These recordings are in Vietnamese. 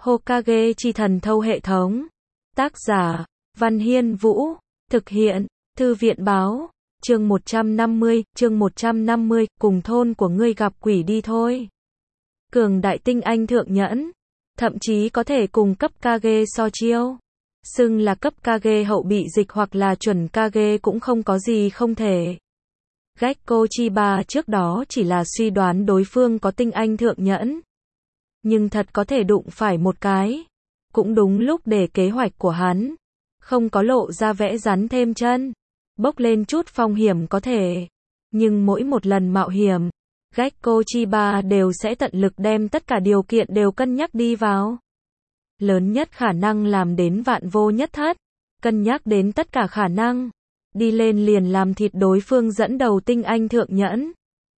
Hokage chi thần thâu hệ thống. Tác giả, Văn Hiên Vũ. Thực hiện, Thư viện báo. Chương 150, cùng thôn của ngươi gặp quỷ đi thôi. Cường đại tinh anh thượng nhẫn. Thậm chí có thể cùng cấp Kage so chiêu. Xưng là cấp Kage hậu bị dịch hoặc là chuẩn Kage cũng không có gì không thể. Gekko Chiba trước đó chỉ là suy đoán đối phương có tinh anh thượng nhẫn. Nhưng thật có thể đụng phải một cái. Cũng đúng lúc để kế hoạch của hắn. Không có lộ ra vẽ rắn thêm chân. Bốc lên chút phong hiểm có thể. Nhưng mỗi một lần mạo hiểm, Gekko Chiba đều sẽ tận lực đem tất cả điều kiện đều cân nhắc đi vào. Lớn nhất khả năng làm đến vạn vô nhất thất. Cân nhắc đến tất cả khả năng. Đi lên liền làm thịt đối phương dẫn đầu tinh anh thượng nhẫn.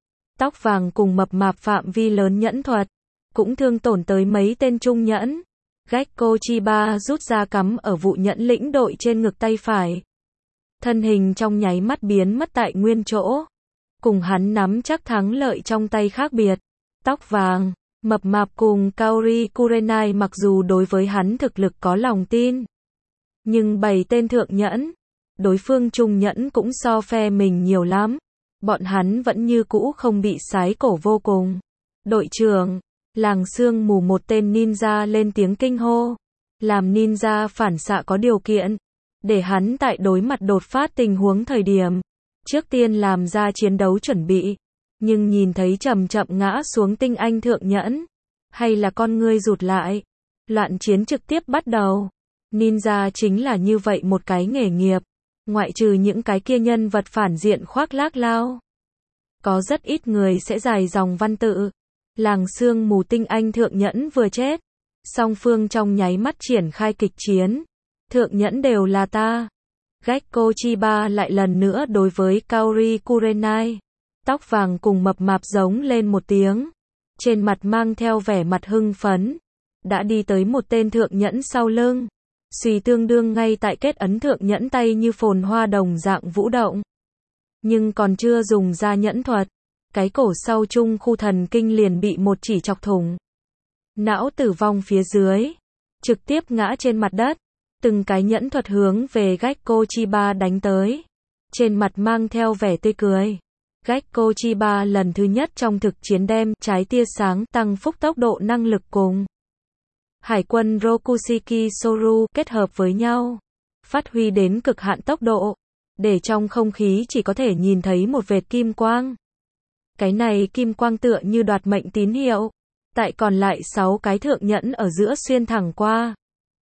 Tóc vàng cùng mập mạp phạm vi lớn nhẫn thuật. Cũng thương tổn tới mấy tên trung nhẫn. Gekko Chiba rút ra cắm ở vụ nhẫn lĩnh đội trên ngực tay phải. Thân hình trong nháy mắt biến mất tại nguyên chỗ. Cùng hắn nắm chắc thắng lợi trong tay khác biệt. Tóc vàng, mập mạp cùng Kaori Kurenai mặc dù đối với hắn thực lực có lòng tin. Nhưng 7 tên thượng nhẫn, đối phương trung nhẫn cũng so phe mình nhiều lắm. Bọn hắn vẫn như cũ không bị sái cổ vô cùng. Đội trưởng, làng sương mù một tên ninja lên tiếng kinh hô. Làm ninja phản xạ có điều kiện. Để hắn tại đối mặt đột phát tình huống thời điểm. Trước tiên làm ra chiến đấu chuẩn bị. Nhưng nhìn thấy chậm chậm ngã xuống tinh anh thượng nhẫn. Hay là con ngươi rụt lại. Loạn chiến trực tiếp bắt đầu. Ninja chính là như vậy một cái nghề nghiệp. Ngoại trừ những cái kia nhân vật phản diện khoác lác lao. Có rất ít người sẽ dài dòng văn tự. Làng sương mù tinh anh thượng nhẫn vừa chết. Song phương trong nháy mắt triển khai kịch chiến. Thượng nhẫn đều là ta. Gekko Chiba lại lần nữa đối với Kaori Kurenai. Tóc vàng cùng mập mạp giống lên một tiếng. Trên mặt mang theo vẻ mặt hưng phấn. Đã đi tới một tên thượng nhẫn sau lưng. Suy tương đương ngay tại kết ấn thượng nhẫn tay như phồn hoa đồng dạng vũ động. Nhưng còn chưa dùng ra nhẫn thuật. Cái cổ sau trung khu thần kinh liền bị một chỉ chọc thủng. Não tử vong phía dưới. Trực tiếp ngã trên mặt đất. Từng cái nhẫn thuật hướng về Gekko Chiba đánh tới. Trên mặt mang theo vẻ tươi cười. Gekko Chiba lần thứ nhất trong thực chiến đem trái tia sáng tăng phúc tốc độ năng lực cùng Hải quân Rokushiki Soru kết hợp với nhau. Phát huy đến cực hạn tốc độ. Để trong không khí chỉ có thể nhìn thấy một vệt kim quang. Cái này kim quang tựa như đoạt mệnh tín hiệu. Tại còn lại 6 cái thượng nhẫn ở giữa xuyên thẳng qua.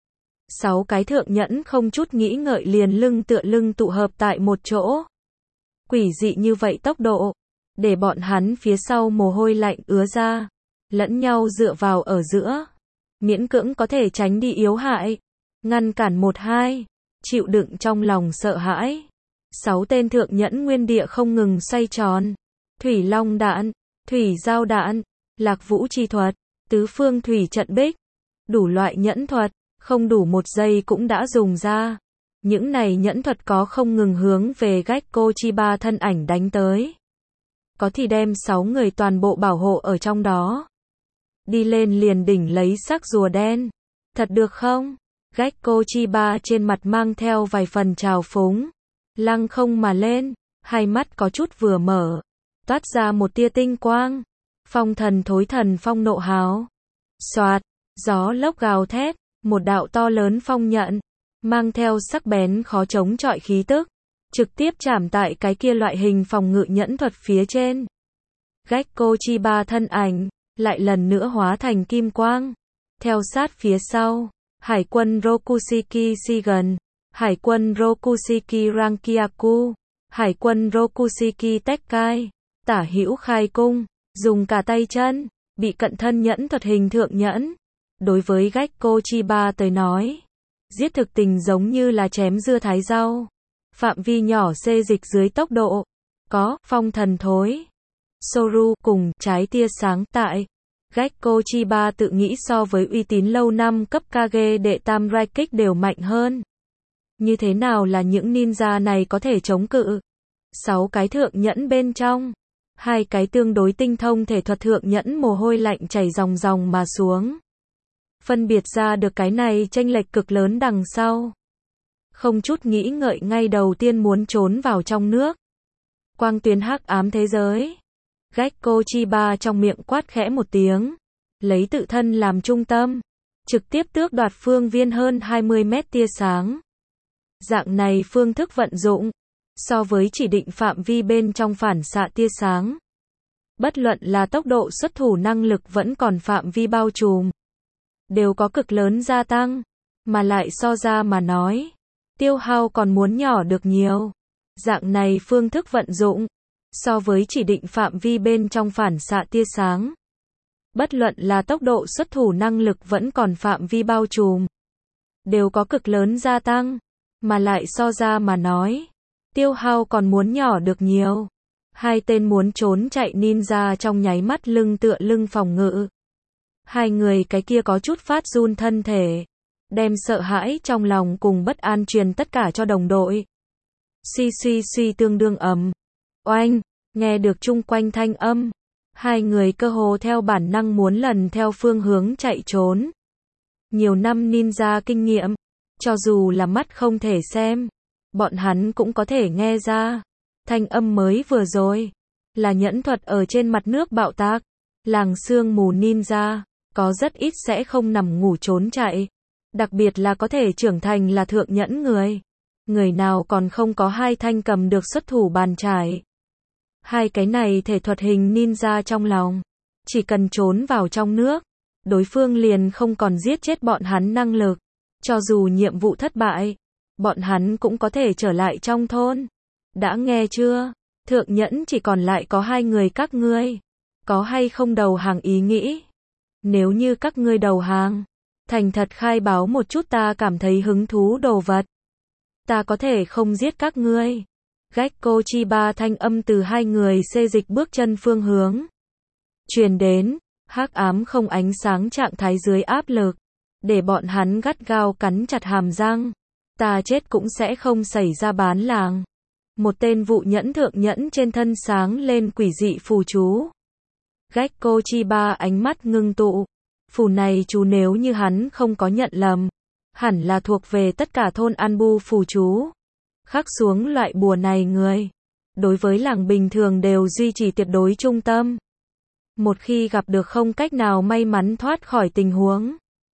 6 cái thượng nhẫn không chút nghĩ ngợi liền lưng tựa lưng tụ hợp tại một chỗ. Quỷ dị như vậy tốc độ. Để bọn hắn phía sau mồ hôi lạnh ứa ra. Lẫn nhau dựa vào ở giữa. Miễn cưỡng có thể tránh đi yếu hại. Ngăn cản 1-2. Chịu đựng trong lòng sợ hãi. 6 tên thượng nhẫn nguyên địa không ngừng xoay tròn. Thủy long đạn, thủy giao đạn, lạc vũ chi thuật, tứ phương thủy trận bích. Đủ loại nhẫn thuật, không đủ 1 giây cũng đã dùng ra. Những này nhẫn thuật có không ngừng hướng về Gekko Chiba thân ảnh đánh tới. Có thì đem 6 người toàn bộ bảo hộ ở trong đó. Đi lên liền đỉnh lấy xác rùa đen. Thật được không? Gekko Chiba trên mặt mang theo vài phần trào phúng. Lăng không mà lên, hai mắt có chút vừa mở. Toát ra một tia tinh quang. Phong thần thối thần phong nộ háo. Xoạt, gió lốc gào thét. Một đạo to lớn phong nhận. Mang theo sắc bén khó chống chọi khí tức. Trực tiếp chạm tại cái kia loại hình phòng ngự nhẫn thuật phía trên. Gekko Chiba thân ảnh. Lại lần nữa hóa thành kim quang. Theo sát phía sau. Hải quân Rokushiki Shigen. Hải quân Rokushiki Rankyaku. Hải quân Rokushiki Tekkai. Tả hữu khai cung. Dùng cả tay chân. Bị cận thân nhẫn thuật hình thượng nhẫn. Đối với Gekko Chiba tới nói. Giết thực tình giống như là chém dưa thái rau. Phạm vi nhỏ xê dịch dưới tốc độ. Có phong thần thối. Soru cùng trái tia sáng tại. Gekko Chiba tự nghĩ so với uy tín lâu năm cấp Kage đệ tam Raikik đều mạnh hơn. Như thế nào là những ninja này có thể chống cự? 6 cái thượng nhẫn bên trong. 2 cái tương đối tinh thông thể thuật thượng nhẫn mồ hôi lạnh chảy ròng ròng mà xuống. phân biệt ra được cái này chênh lệch cực lớn đằng sau. Không chút nghĩ ngợi ngay đầu tiên muốn trốn vào trong nước. Quang tuyến hắc ám thế giới. Gekko Chiba trong miệng quát khẽ một tiếng. Lấy tự thân làm trung tâm. Trực tiếp tước đoạt phương viên hơn 20 mét tia sáng. Dạng này phương thức vận dụng. So với chỉ định phạm vi bên trong phản xạ tia sáng. Bất luận là tốc độ xuất thủ năng lực vẫn còn phạm vi bao trùm. Đều có cực lớn gia tăng. Mà lại so ra mà nói. Tiêu hao còn muốn nhỏ được nhiều. Dạng này phương thức vận dụng. So với chỉ định phạm vi bên trong phản xạ tia sáng. Bất luận là tốc độ xuất thủ năng lực vẫn còn phạm vi bao trùm. Đều có cực lớn gia tăng. Mà lại so ra mà nói. Tiêu hao còn muốn nhỏ được nhiều. Hai tên muốn trốn chạy ninja trong nháy mắt lưng tựa lưng phòng ngự. Hai người cái kia có chút phát run thân thể. Đem sợ hãi trong lòng cùng bất an truyền tất cả cho đồng đội. Suy suy suy tương đương ầm. Oanh, nghe được chung quanh thanh âm. Hai người cơ hồ theo bản năng muốn lần theo phương hướng chạy trốn. Nhiều năm ninja kinh nghiệm. Cho dù là mắt không thể xem. Bọn hắn cũng có thể nghe ra. Thanh âm mới vừa rồi. Là nhẫn thuật ở trên mặt nước bạo tạc. Làng sương mù ninja. Có rất ít sẽ không nằm ngủ trốn chạy. Đặc biệt là có thể trưởng thành là thượng nhẫn người. Người nào còn không có hai thanh cầm được xuất thủ bàn chải. Hai cái này thể thuật hình ninja trong lòng. Chỉ cần trốn vào trong nước. Đối phương liền không còn giết chết bọn hắn năng lực. Cho dù nhiệm vụ thất bại. Bọn hắn cũng có thể trở lại trong thôn. Đã nghe chưa? Thượng nhẫn chỉ còn lại có hai người các ngươi. Có hay không đầu hàng ý nghĩ? Nếu như các ngươi đầu hàng. Thành thật khai báo một chút ta cảm thấy hứng thú đồ vật. Ta có thể không giết các ngươi. Gekko Chiba thanh âm từ hai người xê dịch bước chân phương hướng. Truyền đến, hắc ám không ánh sáng trạng thái dưới áp lực. Để bọn hắn gắt gao cắn chặt hàm răng. Ta chết cũng sẽ không xảy ra bán làng. Một tên vụ nhẫn thượng nhẫn trên thân sáng lên quỷ dị phù chú. Gekko Chiba ánh mắt ngưng tụ. Phù này chú nếu như hắn không có nhận lầm. Hẳn là thuộc về tất cả thôn Anbu phù chú. Khắc xuống loại bùa này người. Đối với làng bình thường đều duy trì tuyệt đối trung tâm. Một khi gặp được không cách nào may mắn thoát khỏi tình huống.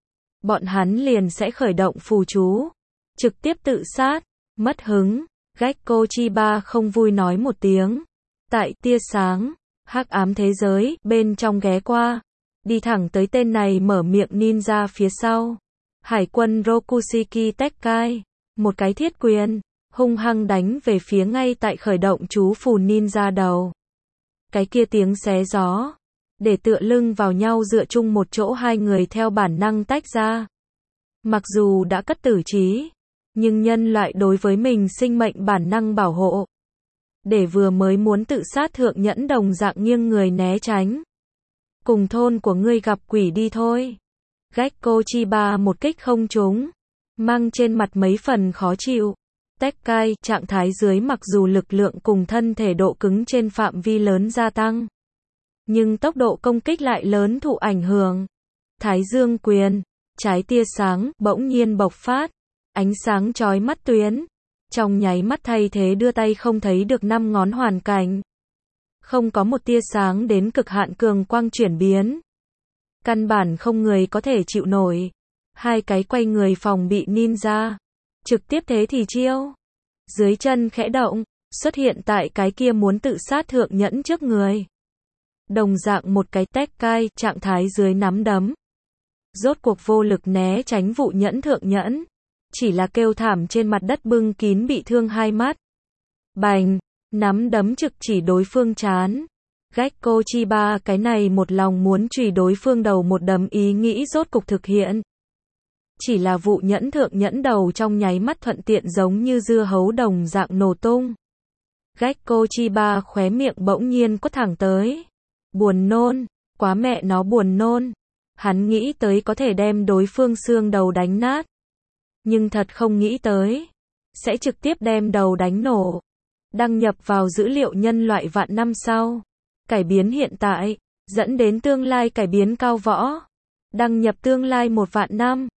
Bọn hắn liền sẽ khởi động phù chú. Trực tiếp tự sát. Mất hứng. Gekko Chiba không vui nói một tiếng. Tại tia sáng. Hắc ám thế giới. Bên trong ghé qua. Đi thẳng tới tên này mở miệng ninja phía sau. Hải quân Rokushiki Tekkai. Một cái thiết quyền. Hung hăng đánh về phía ngay tại khởi động chú phù ninja đầu. Cái kia tiếng xé gió. Để tựa lưng vào nhau dựa chung một chỗ hai người theo bản năng tách ra. Mặc dù đã cất tử trí. Nhưng nhân loại đối với mình sinh mệnh bản năng bảo hộ. Để vừa mới muốn tự sát thượng nhẫn đồng dạng nghiêng người né tránh. Cùng thôn của ngươi gặp quỷ đi thôi. Gekko Chiba một kích không trúng. Mang trên mặt mấy phần khó chịu. Tekkai, trạng thái dưới mặc dù lực lượng cùng thân thể độ cứng trên phạm vi lớn gia tăng. Nhưng tốc độ công kích lại lớn thụ ảnh hưởng. Thái dương quyền. Trái tia sáng, bỗng nhiên bộc phát. Ánh sáng chói mắt tuyến. Trong nháy mắt thay thế đưa tay không thấy được 5 ngón hoàn cảnh. Không có một tia sáng đến cực hạn cường quang chuyển biến. Căn bản không người có thể chịu nổi. Hai cái quay người phòng bị ninja. Trực tiếp thế thì chiêu. Dưới chân khẽ động. Xuất hiện tại cái kia muốn tự sát thượng nhẫn trước người. Đồng dạng một cái Tekkai, trạng thái dưới nắm đấm. Rốt cuộc vô lực né tránh vụ nhẫn thượng nhẫn. Chỉ là kêu thảm trên mặt đất bưng kín bị thương hai mắt. Bành, nắm đấm trực chỉ đối phương trán. Gekko Chiba cái này một lòng muốn chùy đối phương đầu một đấm ý nghĩ rốt cục thực hiện. Chỉ là vụ nhẫn thượng nhẫn đầu trong nháy mắt thuận tiện giống như dưa hấu đồng dạng nổ tung. Gekko Chiba khóe miệng bỗng nhiên quất thẳng tới. Buồn nôn, quá mẹ nó buồn nôn. Hắn nghĩ tới có thể đem đối phương xương đầu đánh nát. Nhưng thật không nghĩ tới. Sẽ trực tiếp đem đầu đánh nổ. Đăng nhập vào dữ liệu nhân loại vạn năm sau. Cải biến hiện tại. Dẫn đến tương lai cải biến cao võ. Đăng nhập tương lai 1 vạn năm.